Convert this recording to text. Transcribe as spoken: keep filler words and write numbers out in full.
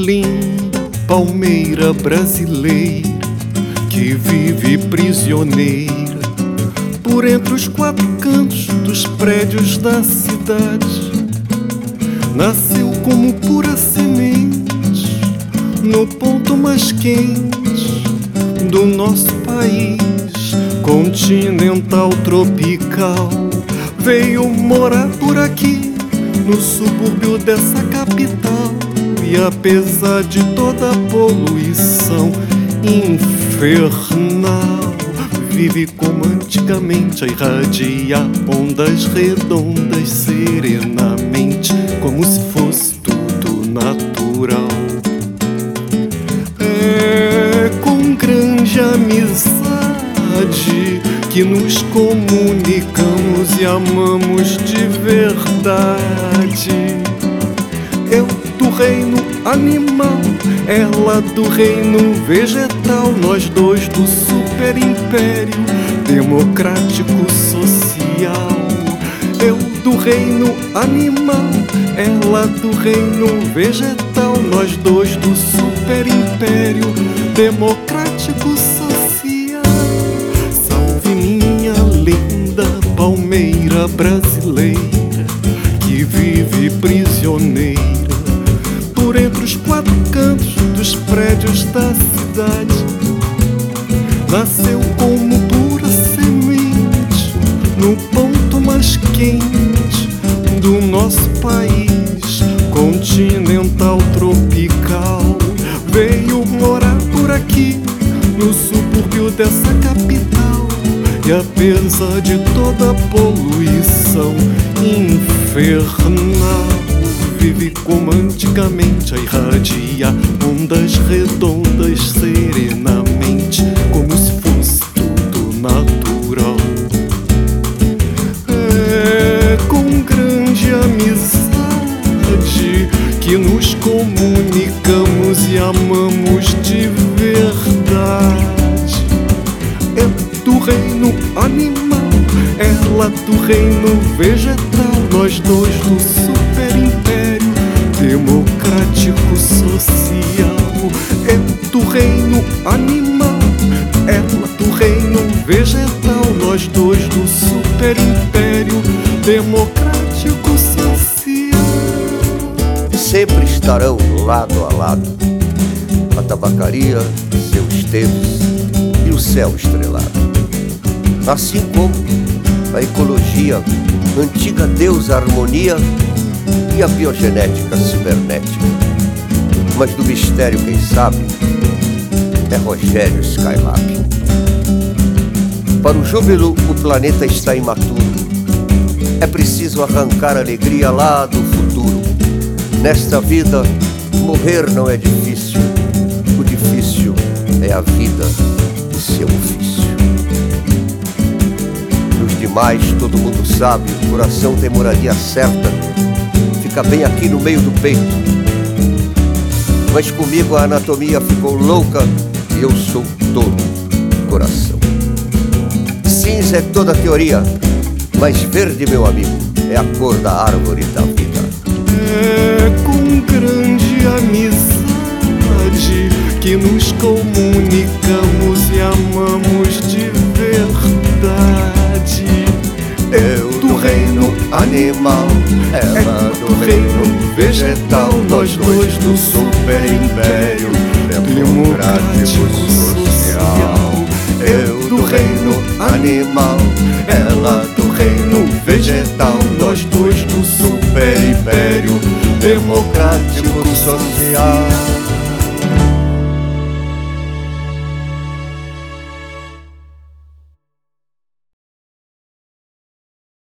linda palmeira brasileira que vive prisioneira por entre os quatro cantos dos prédios da cidade. Nasceu como pura semente no ponto mais quente do nosso país continental tropical. Veio morar por aqui no subúrbio dessa capital e apesar de toda a poluição infernal, vive como antigamente a irradiar ondas redondas serenamente, como se fosse tudo natural. É com grande amizade que nos comunicamos e amamos de verdade. Eu do reino animal, ela do reino vegetal, nós dois do super império democrático social. Eu do reino animal, ela do reino vegetal, nós dois do super império democrático social. Salve minha linda palmeira brasileira que vive prisioneira por entre os quatro cantos dos prédios da cidade. Nasceu como pura semente no ponto mais quente do nosso país continental tropical. Veio morar por aqui no subúrbio dessa capital e apesar de toda a poluição infernal, vive como antigamente a irradiar ondas redondas serenamente, como se fosse tudo natural. É com grande amizade que nos comunicamos e amamos de verdade. Eu do reino animal, ela do reino vegetal, nós dois do super império democrático social. Eu do reino animal, ela do reino vegetal, nós dois do super império democrático social. Sempre estarão lado a lado a tabacaria, seus teus e o céu estrelado, assim como a ecologia, antiga deusa harmonia e a biogenética cibernética. Mas do mistério quem sabe é Rogério Skylab. Para o júbilo o planeta está imaturo, é preciso arrancar a alegria lá do futuro. Nesta vida morrer não é difícil, o difícil é a vida e seu ofício. Dos demais todo mundo sabe, o coração tem moradia certa, fica bem aqui no meio do peito. Mas comigo a anatomia ficou louca e eu sou todo coração. Cinza é toda teoria, mas verde, meu amigo, é a cor da árvore da vida. É com grande amizade que nos comunicamos e amamos de verdade. Eu do reino animal, ela do reino vegetal, nós dois do super império democrático social. Eu do reino animal, ela do reino vegetal, nós dois do super império democrático social.